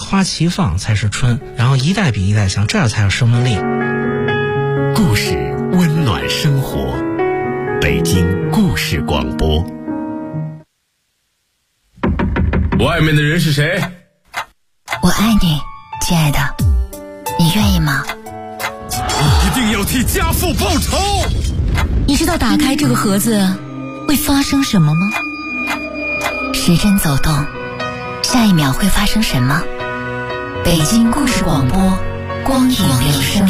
花齐放才是春，然后一代比一代强，这样才有生命力。 故事温暖生活，北京故事广播。 外面的人是谁？ 我爱你，亲爱的，你愿意吗？ 你一定要替家父报仇！ 你知道打开这个盒子会发生什么吗？时针走动，下一秒会发生什么？北京故事广播，光影留声。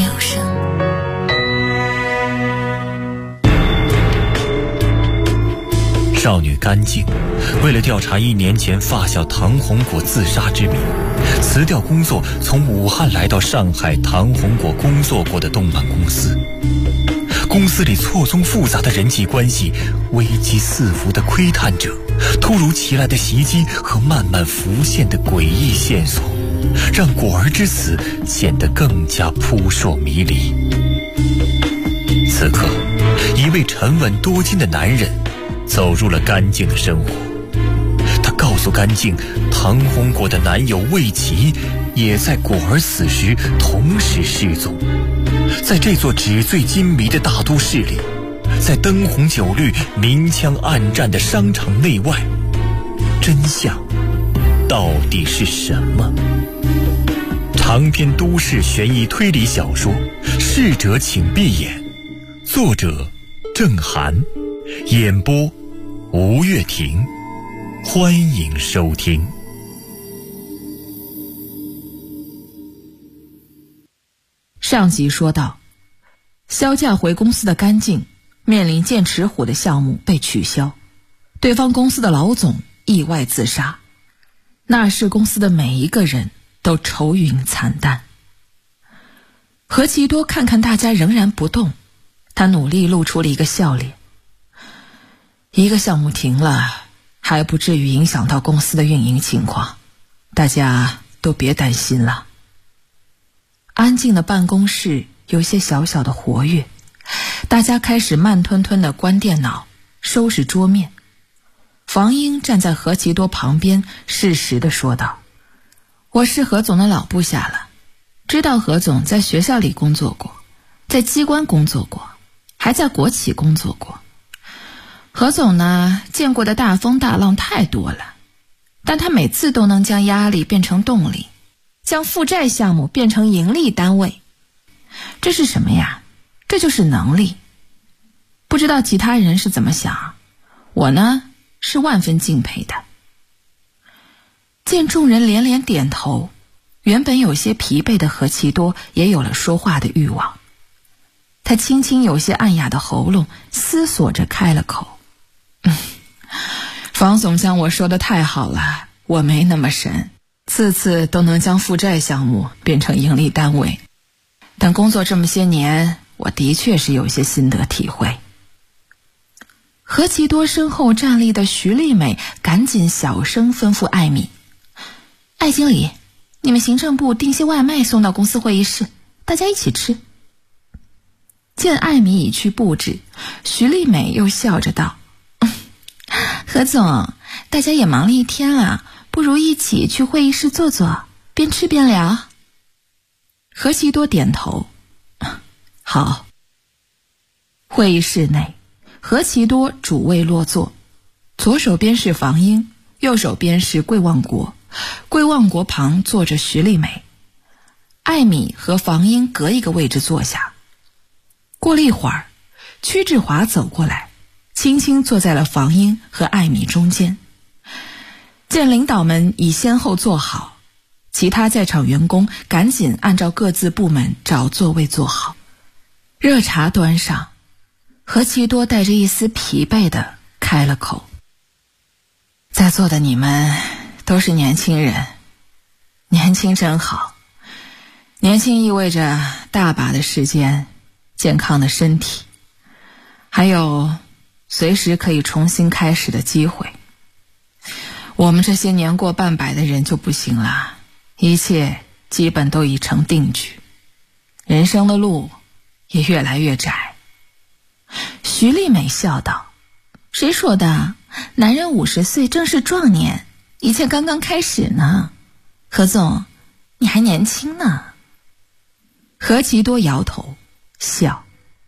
少女甘静为了调查1年前发小唐红果自杀之谜，辞掉工作，从武汉来到上海唐红果工作过的动漫公司。公司里错综复杂的人际关系，危机四伏的窥探者，突如其来的袭击和慢慢浮现的诡异线索，让果儿之死显得更加扑朔迷离。此刻，一位沉稳多金的男人走入了甘静的生活。他告诉甘静，唐红果的男友魏琪也在果儿死时同时失踪。在这座纸醉金迷的大都市里，在灯红酒绿、明枪暗战的商场内外，真相到底是什么？长篇都市悬疑推理小说《逝者请闭眼》，作者郑涵，演播吴月婷，欢迎收听。 上集说到，销假回公司的甘静面临剑齿虎的项目被取消，对方公司的老总意外自杀，那是公司的每一个人都愁云惨淡。何其多看看大家仍然不动，他努力露出了一个笑脸。一个项目停了，还不至于影响到公司的运营情况，大家都别担心了。安静的办公室有些小小的活跃，大家开始慢吞吞地关电脑，收拾桌面。房英站在何其多旁边，适时地说道：“我是何总的老部下了，知道何总在学校里工作过，在机关工作过，还在国企工作过。何总呢，见过的大风大浪太多了，但他每次都能将压力变成动力，将负债项目变成盈利单位。这是什么呀？这就是能力。不知道其他人是怎么想，我呢是万分敬佩的。”见众人连连点头，原本有些疲惫的何其多也有了说话的欲望。他轻轻有些暗哑的喉咙思索着开了口：“房总将我说的太好了，我没那么神，次次都能将负债项目变成盈利单位，但工作这么些年，我的确是有些心得体会。”何其多身后站立的徐丽美赶紧小声吩咐艾米：“艾经理，你们行政部订些外卖送到公司会议室，大家一起吃。”见艾米已去布置，徐丽美又笑着道：“何总，大家也忙了一天了，不如一起去会议室坐坐，边吃边聊。”何其多点头：“好。”会议室内，何其多主位落座，左手边是房英，右手边是桂望国，桂望国旁坐着徐丽美，艾米和房英隔一个位置坐下。过了一会儿，屈志华走过来，轻轻坐在了房英和艾米中间。见领导们已先后坐好，其他在场员工赶紧按照各自部门找座位坐好。热茶端上，何其多带着一丝疲惫地开了口：“在座的你们都是年轻人，年轻真好。年轻意味着大把的时间，健康的身体，还有随时可以重新开始的机会。我们这些年过半百的人就不行了，一切基本都已成定局，人生的路也越来越窄。”徐丽美笑道：“谁说的？男人50岁正是壮年，一切刚刚开始呢。何总， 你还年轻呢。何其多摇头笑，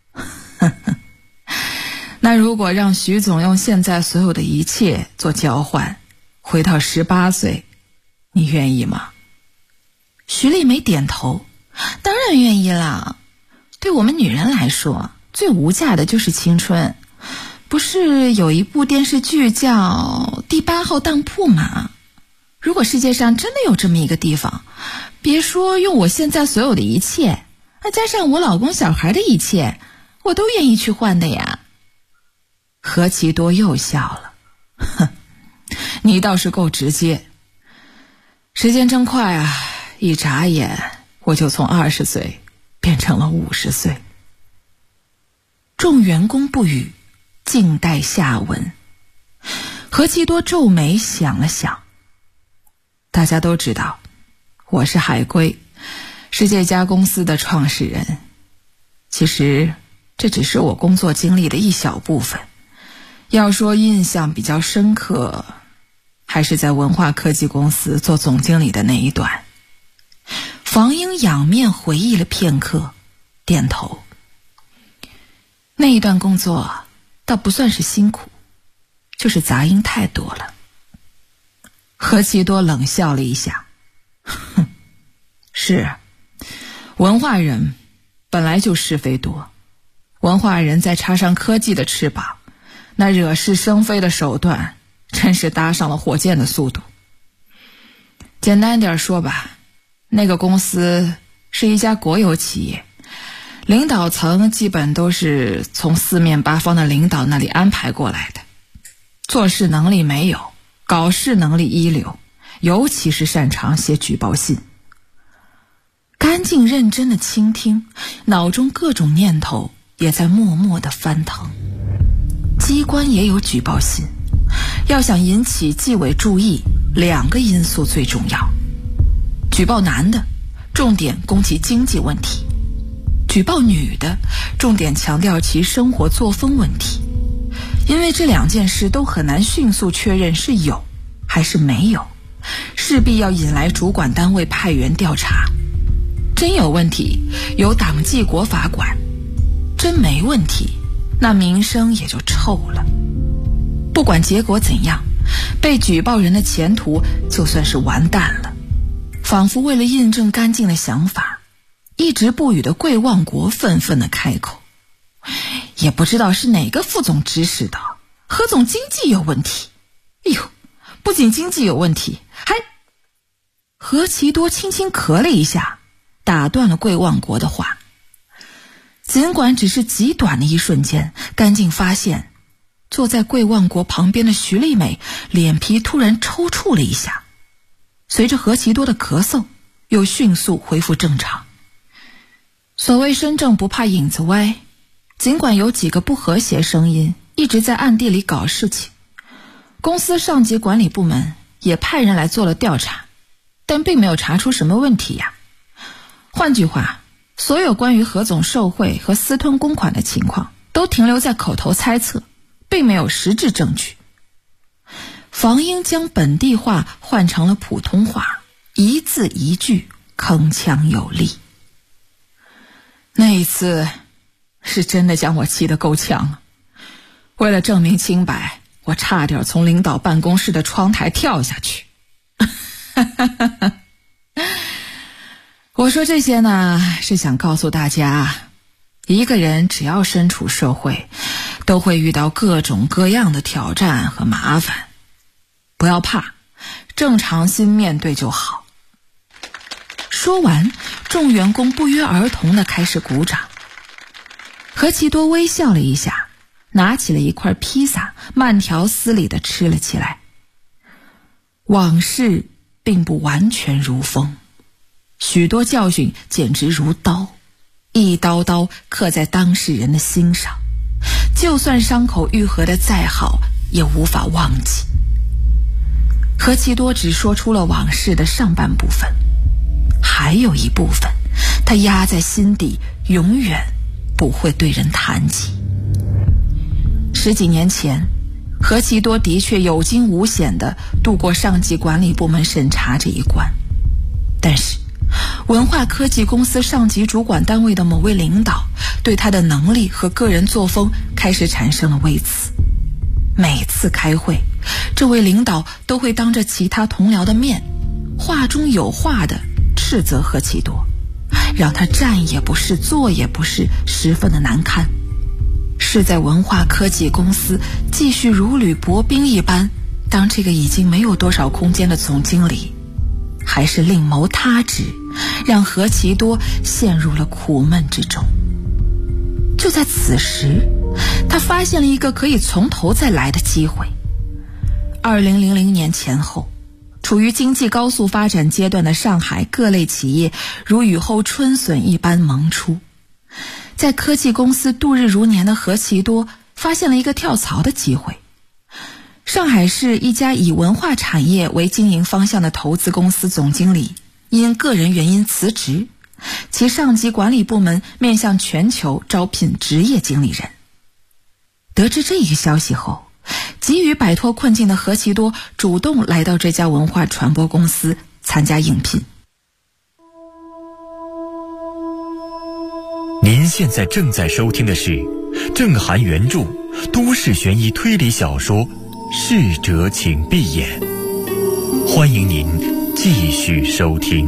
那如果让徐总用现在所有的一切做交换，回到18岁，你愿意吗？徐丽梅点头，当然愿意啦。对我们女人来说，最无价的就是青春。不是有一部电视剧叫《第8号当铺》吗？如果世界上真的有这么一个地方，别说用我现在所有的一切，加上我老公小孩的一切，我都愿意去换的呀。何其多又笑了，哼，你倒是够直接。时间真快啊，一眨眼我就从20岁变成了50岁。众员工不语，静待下文。何其多皱眉想了想，大家都知道我是海归，是这家公司的创始人。其实这只是我工作经历的一小部分，要说印象比较深刻，还是在文化科技公司做总经理的那一段。房英仰面回忆了片刻，点头。那一段工作倒不算是辛苦，就是杂音太多了。何其多冷笑了一下，哼，是，文化人本来就是非多，文化人再插上科技的翅膀，那惹是生非的手段真是搭上了火箭的速度。简单点说吧，那个公司是一家国有企业，领导层基本都是从四面八方的领导那里安排过来的，做事能力没有，搞事能力一流，尤其是擅长写举报信。干净认真的倾听，脑中各种念头也在默默地翻腾。机关也有举报信，要想引起纪委注意，2个因素最重要。举报男的，重点攻其经济问题；举报女的，重点强调其生活作风问题。因为这2件事都很难迅速确认是有还是没有，势必要引来主管单位派员调查。真有问题，由党纪国法管；真没问题，那名声也就臭了。不管结果怎样，被举报人的前途就算是完蛋了。仿佛为了印证干净的想法，一直不语的桂望国愤愤地开口。也不知道是哪个副总指使的，何总经济有问题。哎呦，不仅经济有问题，还……何其多轻轻咳了一下，打断了桂望国的话。尽管只是极短的一瞬间，干净发现坐在桂望国旁边的徐丽美脸皮突然抽搐了一下，随着何其多的咳嗽又迅速恢复正常。所谓身正不怕影子歪，尽管有几个不和谐声音一直在暗地里搞事情，公司上级管理部门也派人来做了调查，但并没有查出什么问题呀。换句话，所有关于何总受贿和私吞公款的情况都停留在口头猜测，并没有实质证据。房英将本地话换成了普通话，一字一句铿锵有力。那一次是真的将我气得够呛了，为了证明清白，我差点从领导办公室的窗台跳下去。我说这些呢，是想告诉大家，一个人只要身处社会，都会遇到各种各样的挑战和麻烦，不要怕，正常心面对就好。说完，众员工不约而同地开始鼓掌。何其多微笑了一下，拿起了一块披萨，慢条斯理地吃了起来。往事并不完全如风，许多教训简直如刀，一刀刀刻在当事人的心上，就算伤口愈合得再好，也无法忘记。何其多只说出了往事的上半部分，还有一部分他压在心底，永远不会对人谈起。10几年前，何其多的确有惊无险地度过上级管理部门审查这一关，但是文化科技公司上级主管单位的某位领导对他的能力和个人作风开始产生了微词。每次开会，这位领导都会当着其他同僚的面，话中有话地斥责何其多，让他站也不是，坐也不是，十分的难堪。是在文化科技公司继续如履薄冰一般当这个已经没有多少空间的总经理，还是另谋他职，让何其多陷入了苦闷之中。就在此时，他发现了一个可以从头再来的机会。2000年前后，处于经济高速发展阶段的上海各类企业如雨后春笋一般萌出。在科技公司度日如年的何其多发现了一个跳槽的机会。上海市一家以文化产业为经营方向的投资公司总经理因个人原因辞职，其上级管理部门面向全球招聘职业经理人。得知这一个消息后，急于摆脱困境的何其多主动来到这家文化传播公司参加应聘。 您现在正在收听的是郑涵原著都市悬疑推理小说《逝者请闭眼》，欢迎您继续收听。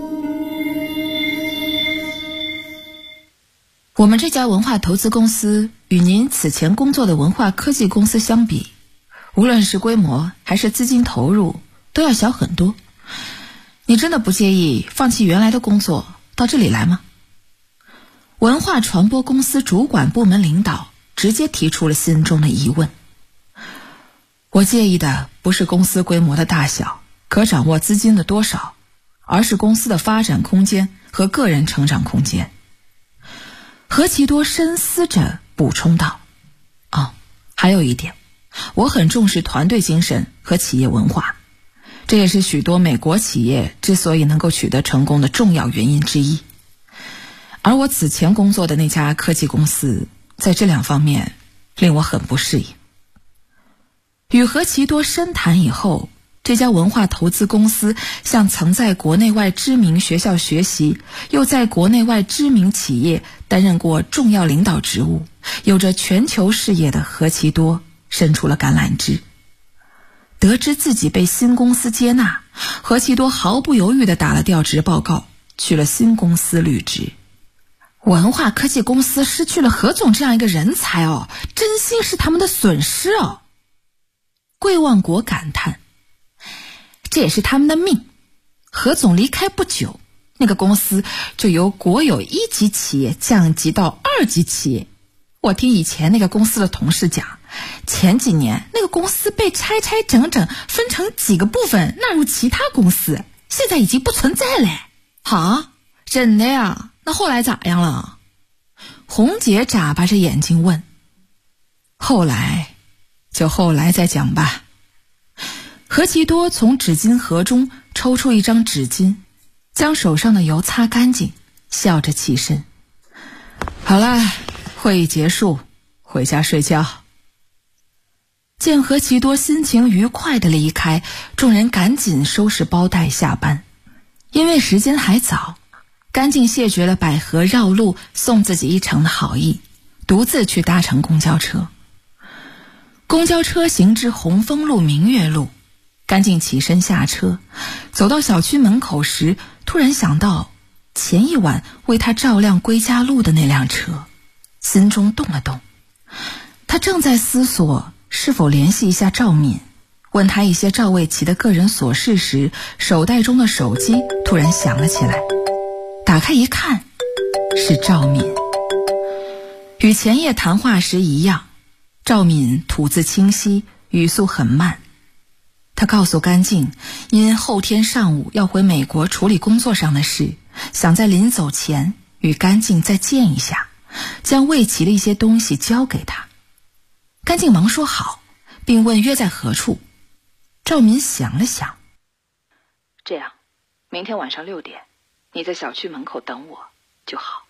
我们这家文化投资公司与您此前工作的文化科技公司相比，无论是规模还是资金投入都要小很多。你真的不介意放弃原来的工作到这里来吗？文化传播公司主管部门领导直接提出了心中的疑问。我介意的不是公司规模的大小，可掌握资金的多少，而是公司的发展空间和个人成长空间。何其多深思着补充道，还有一点，我很重视团队精神和企业文化，这也是许多美国企业之所以能够取得成功的重要原因之一。而我此前工作的那家科技公司在这两方面令我很不适应。与何其多深谈以后，这家文化投资公司向曾在国内外知名学校学习，又在国内外知名企业担任过重要领导职务，有着全球视野的何其多伸出了橄榄枝。得知自己被新公司接纳，何其多毫不犹豫地打了调职报告，去了新公司履职。文化科技公司失去了何总这样一个人才真心是他们的损失桂万国感叹，这也是他们的命。何总离开不久，那个公司就由国有1级企业降级到2级企业。我听以前那个公司的同事讲，前几年那个公司被拆整分成几个部分纳入其他公司，现在已经不存在了。真的呀？那后来咋样了？红姐眨巴着眼睛问。后来再讲吧。何其多从纸巾盒中抽出一张纸巾，将手上的油擦干净，笑着起身。好了，会议结束，回家睡觉。见何其多心情愉快地离开，众人赶紧收拾包袋下班。因为时间还早，干净谢绝了百合绕路送自己一程的好意，独自去搭乘公交车。公交车行至红枫路明月路，干净起身下车，走到小区门口时，突然想到前一晚为他照亮归家路的那辆车，心中动了动。他正在思索是否联系一下赵敏，问他一些赵卫琪的个人琐事时，手袋中的手机突然响了起来。打开一看，是赵敏。与前夜谈话时一样，赵敏吐字清晰，语速很慢。他告诉甘静，因后天上午要回美国处理工作上的事，想在临走前与甘静再见一下，将卫琪的一些东西交给他。甘静忙说好，并问约在何处。赵敏想了想，这样，明天晚上6点，你在小区门口等我就好。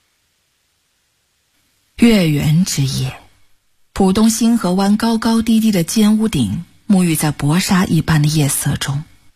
月圆之夜，浦东星河湾高高低低的尖屋顶沐浴在薄纱一般的夜色中，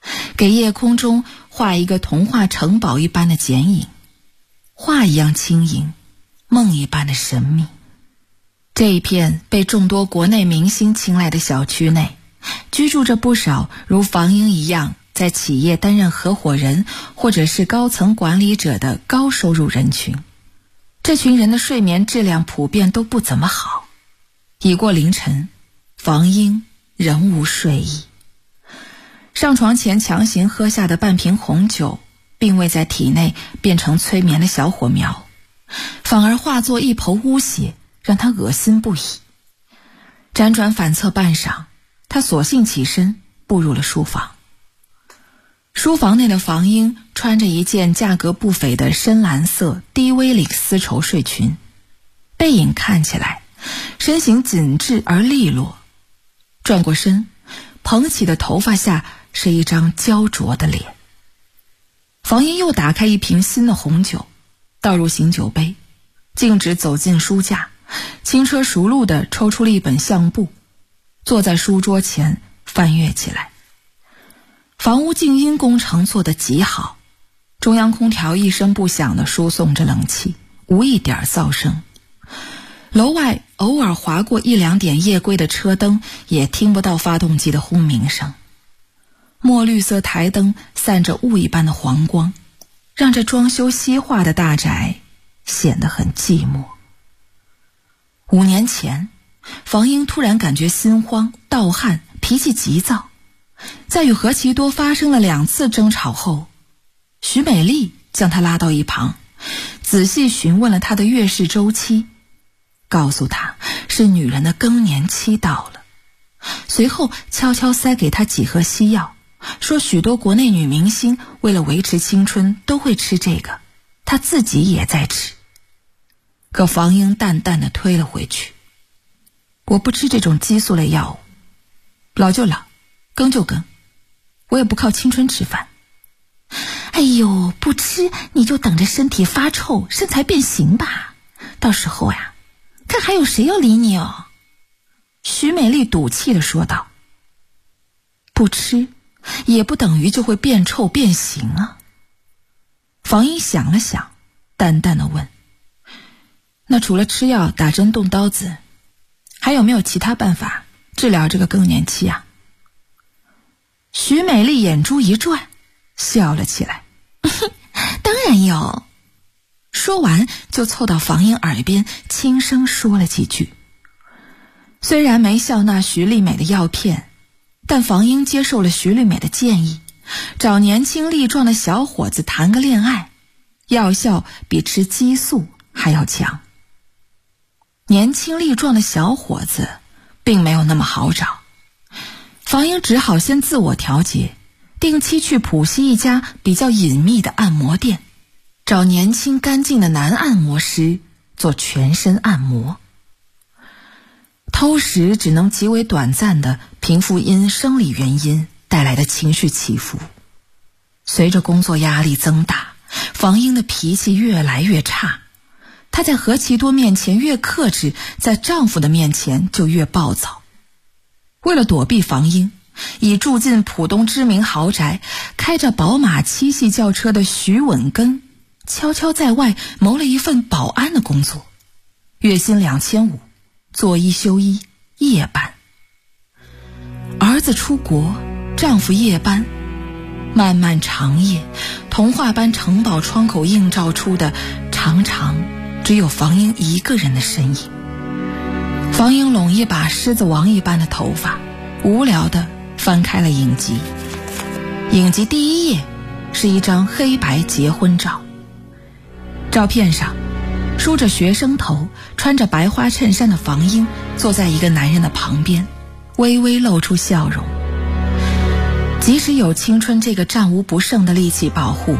给夜空中画一个童话城堡一般的剪影，画一样轻盈，梦一般的神秘。这一片被众多国内明星青睐的小区内，居住着不少如房英一样在企业担任合伙人或者是高层管理者的高收入人群。这群人的睡眠质量普遍都不怎么好。已过凌晨，房英仍无睡意。上床前强行喝下的半瓶红酒，并未在体内变成催眠的小火苗，反而化作一抔污血，让他恶心不已。辗转反侧半晌，他索性起身步入了书房。书房内的房英穿着一件价格不菲的深蓝色低 V 领丝绸睡裙，背影看起来身形紧致而利落，转过身，蓬起的头发下是一张焦灼的脸。房英又打开一瓶新的红酒，倒入醒酒杯，径直走进书架，轻车熟路地抽出了一本相簿，坐在书桌前翻阅起来。房屋静音工程做得极好，中央空调一声不响地输送着冷气，无一点噪声。楼外偶尔划过一两点夜归的车灯，也听不到发动机的轰鸣声。墨绿色台灯散着雾一般的黄光，让这装修西化的大宅显得很寂寞。5年前，房英突然感觉心慌、盗汗、脾气急躁。在与何其多发生了2次争吵后，徐美丽将他拉到一旁，仔细询问了他的月事周期，告诉他是女人的更年期到了。随后悄悄塞给他几盒西药，说许多国内女明星为了维持青春都会吃这个，她自己也在吃。可房英淡淡地推了回去，我不吃这种激素类药物，老就老，更就更，我也不靠青春吃饭。哎呦，不吃你就等着身体发臭，身材变形吧，到时候呀，看还有谁要理你哦。徐美丽赌气地说道。不吃也不等于就会变臭变形啊。房英想了想，淡淡地问，那除了吃药、打针、动刀子，还有没有其他办法治疗这个更年期啊？徐美丽眼珠一转，笑了起来。当然有。说完就凑到房英耳边轻声说了几句。虽然没笑纳徐丽美的药片，但房英接受了徐丽美的建议，找年轻力壮的小伙子谈个恋爱，药效比吃激素还要强。年轻力壮的小伙子并没有那么好找，房英只好先自我调节，定期去浦西一家比较隐秘的按摩店，找年轻干净的男按摩师做全身按摩。偷食只能极为短暂地平复因生理原因带来的情绪起伏。随着工作压力增大，房英的脾气越来越差，她在何其多面前越克制，在丈夫的面前就越暴躁。为了躲避房英，已住进浦东知名豪宅，开着宝马7系轿车的徐稳根，悄悄在外谋了一份保安的工作，月薪2500，做1休1，夜班。儿子出国，丈夫夜班，漫漫长夜，童话般城堡窗口映照出的常常只有房英一个人的身影。房英拢一把狮子王一般的头发，无聊地翻开了影集。影集第1页是一张黑白结婚照，照片上梳着学生头，穿着白花衬衫的房英坐在一个男人的旁边，微微露出笑容。即使有青春这个战无不胜的利器保护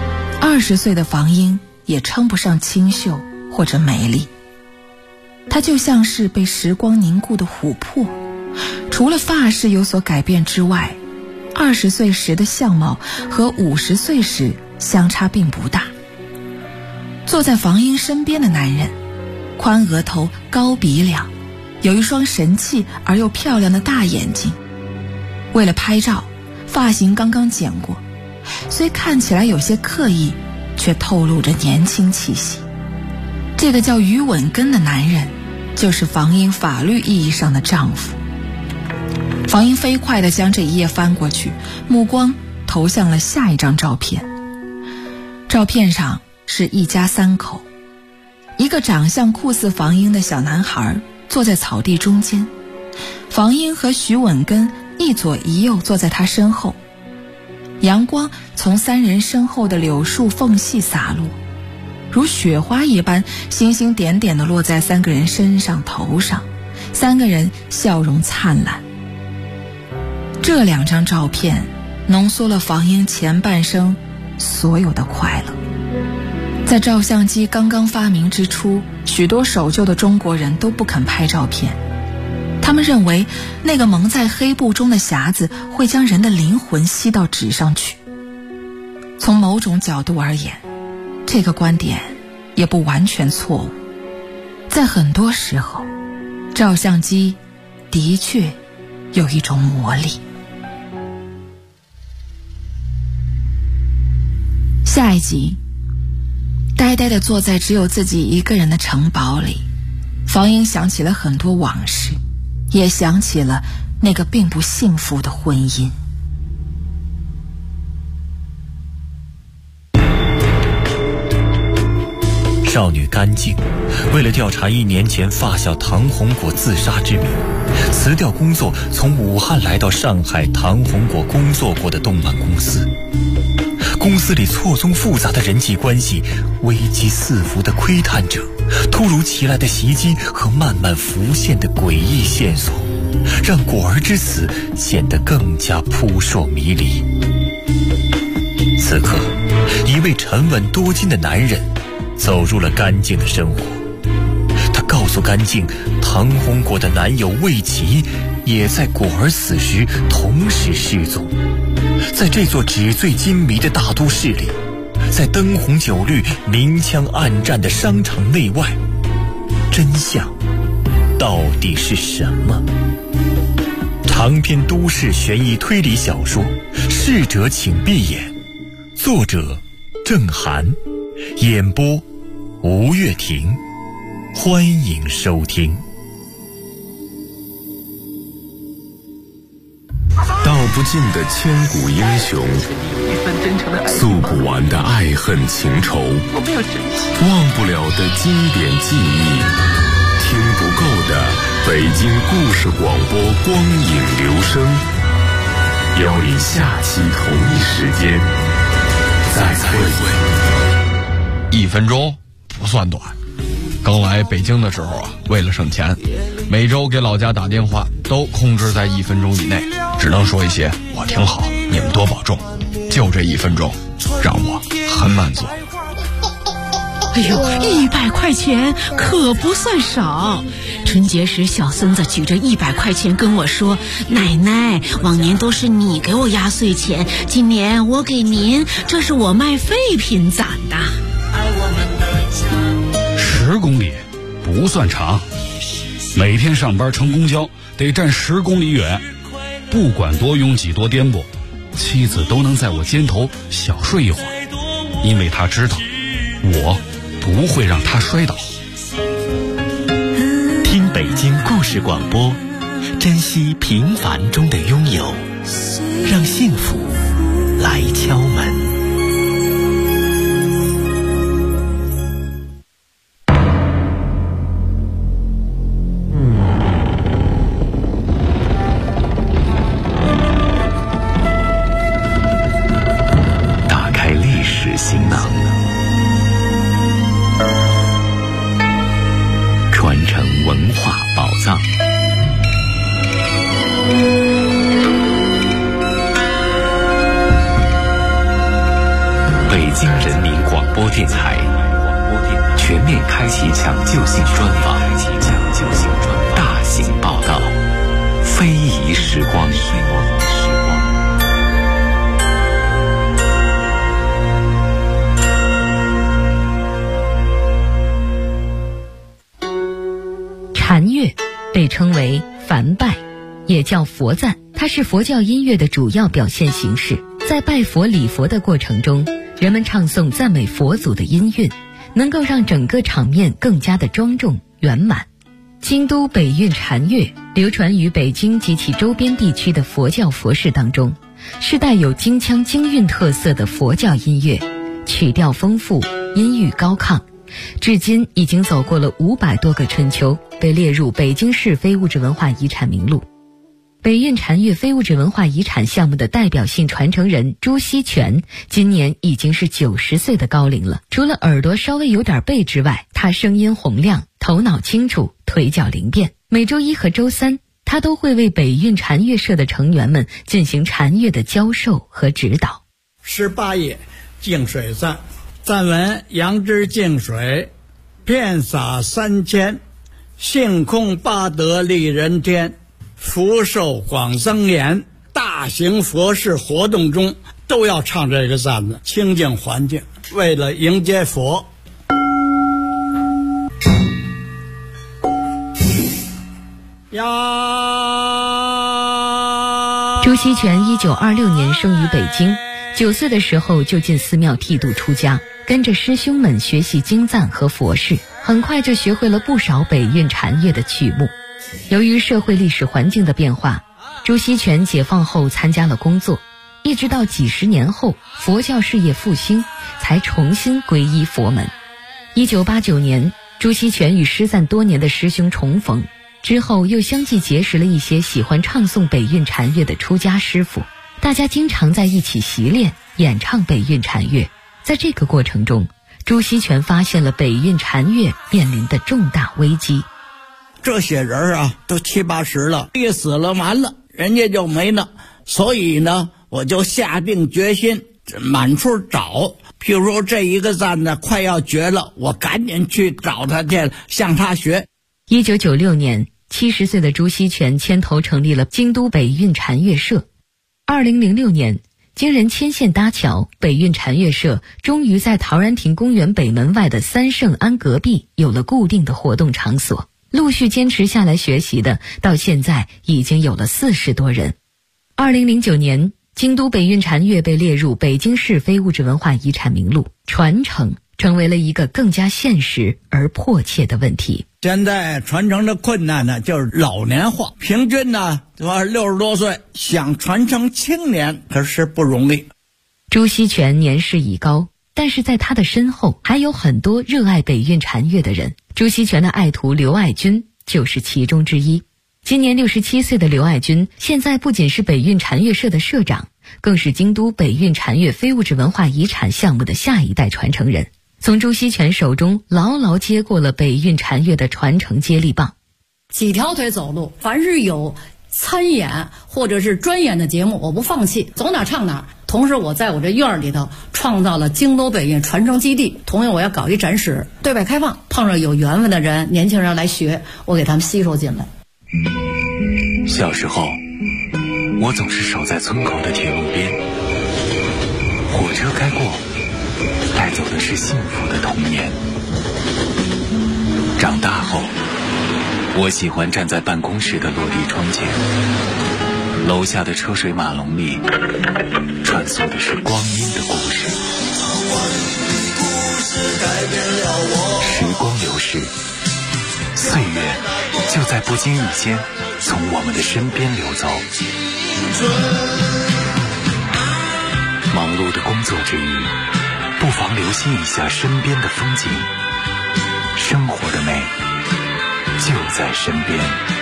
，20岁的房英也称不上清秀或者美丽。她就像是被时光凝固的琥珀，除了发饰有所改变之外，20岁时的相貌和50岁时相差并不大。坐在房英身边的男人，宽额头、高鼻梁，有一双神气而又漂亮的大眼睛。为了拍照， 发型刚刚剪过，虽看起来有些刻意，却透露着年轻气息。这个叫于稳根的男人，就是房英法律意义上的丈夫。房英飞快地将这一页翻过去，目光投向了下一张照片。照片上是一家3口，一个长相酷似房英的小男孩坐在草地中间，房英和徐稳根一左一右坐在他身后。阳光从3人身后的柳树缝隙洒落，如雪花一般星星点点地落在3个人身上头上，3个人笑容灿烂。这2张照片浓缩了房英前半生所有的快乐。在照相机刚刚发明之初，许多守旧的中国人都不肯拍照片，他们认为那个蒙在黑布中的匣子会将人的灵魂吸到纸上去。从某种角度而言，这个观点也不完全错误。在很多时候，照相机的确有一种魔力。下一集，呆呆地坐在只有自己一个人的城堡里，房英想起了很多往事，也想起了那个并不幸福的婚姻。 少女甘静为了调查1年前发小唐红果自杀之谜，辞掉工作，从武汉来到上海唐红果工作过的动漫公司。公司里错综复杂的人际关系，危机四伏的窥探者，突如其来的袭击和慢慢浮现的诡异线索，让果儿之死显得更加扑朔迷离。此刻，一位沉稳多金的男人走入了甘静的生活。他告诉甘静，唐红果的男友魏琪也在果儿死时同时失踪。在这座纸醉金迷的大都市里，在灯红酒绿、明枪暗战的商场内外，真相到底是什么？长篇都市悬疑推理小说《逝者请闭眼》，作者郑涵，演播吴月婷，欢迎收听。 道不尽的千古英雄，诉不完的爱恨情仇，忘不了的经典记忆，听不够的北京故事广播光影留声。邀你下期同一时间再会。 1分钟不算短。刚来北京的时候啊，为了省钱，每周给老家打电话都控制在1分钟以内，只能说一些我挺好，你们多保重。就这1分钟，让我很满足。 哎呦，100块钱可不算少。春节时，小孙子举着100块钱跟我说：“奶奶，往年都是你给我压岁钱，今年我给您，这是我卖废品攒的。 ”10公里不算长，每天上班乘公交得站10公里远，不管多拥挤多颠簸，妻子都能在我肩头小睡一会儿，因为她知道我不会让她摔倒。 听北京故事广播，珍惜平凡中的拥有，让幸福来敲门。行囊，传承文化宝藏。北京人民广播电台全面开启抢救性专访，大型报道，非遗时光。 禅乐被称为梵拜，也叫佛赞。 它是佛教音乐的主要表现形式。在拜佛礼佛的过程中，人们唱诵赞美佛祖的音韵，能够让整个场面更加的庄重圆满。京都北韵禅乐流传于北京及其周边地区的佛教佛事当中，是带有京腔京韵特色的佛教音乐，曲调丰富，音域高亢，至今已经走过了500多个春秋，被列入北京市非物质文化遗产名录。北韵禅乐非物质文化遗产项目的代表性传承人朱锡全今年已经是90岁的高龄了。除了耳朵稍微有点背之外，他声音洪亮，头脑清楚，腿脚灵便。每周一和周三，他都会为北韵禅乐社的成员们进行禅乐的教授和指导。 18页净水赞，赞文：杨枝净水，遍洒3000，性空八德利人天，福寿广增延。大型佛事活动中都要唱这个赞子，清净环境，为了迎接佛。 朱锡全1926年生于北京，9岁的时候就进寺庙剃度出家，跟着师兄们学习经赞和佛事，很快就学会了不少北韵禅乐的曲目。由于社会历史环境的变化，朱锡全解放后参加了工作，一直到几十年后佛教事业复兴，才重新皈依佛门。1989年，朱锡全与失散多年的师兄重逢，之后又相继结识了一些喜欢唱诵北韵禅乐的出家师傅，大家经常在一起习练演唱北韵禅乐。在这个过程中，朱锡全发现了北韵禅乐面临的重大危机。 这些人啊，都70、80了，一死了完了，人家就没了。所以呢，我就下定决心满处找。譬如说这一个赞呢快要绝了，我赶紧去找他去，向他学。 1996年，70岁的朱锡全牵头成立了京都北韵禅乐社。2006年，经人牵线搭桥，北韵禅乐社终于在陶然亭公园北门外的三圣庵隔壁有了固定的活动场所。陆续坚持下来学习的，到现在已经有了40多人。2009年，京都北韵禅乐被列入北京市非物质文化遗产名录，传承成为了一个更加现实而迫切的问题。 现在传承的困难呢，就是老年化，平均呢60多岁，想传承青年可是不容易。 朱锡全年事已高，但是在他的身后还有很多热爱北韵禅乐的人。朱锡全的爱徒刘爱军就是其中之一。今年67岁的刘爱军，现在不仅是北韵禅乐社的社长，更是京都北韵禅乐非物质文化遗产项目的下一代传承人，从朱锡全手中牢牢接过了北韵禅乐的传承接力棒。 几条腿走路，凡是有参演或者是专演的节目，我不放弃，走哪唱哪。同时我在我这院里头创造了京都北韵传承基地，同样我要搞一展示，对外开放，碰上有缘分的人，年轻人来学，我给他们吸收进来。 小时候，我总是守在村口的铁路边，火车开过，带走的是幸福的童年。长大后，我喜欢站在办公室的落地窗前，楼下的车水马龙里穿梭的是光阴的故事。时光流逝，岁月就在不经意间从我们的身边流走。忙碌的工作之余，不妨留心一下身边的风景，生活的美就在身边。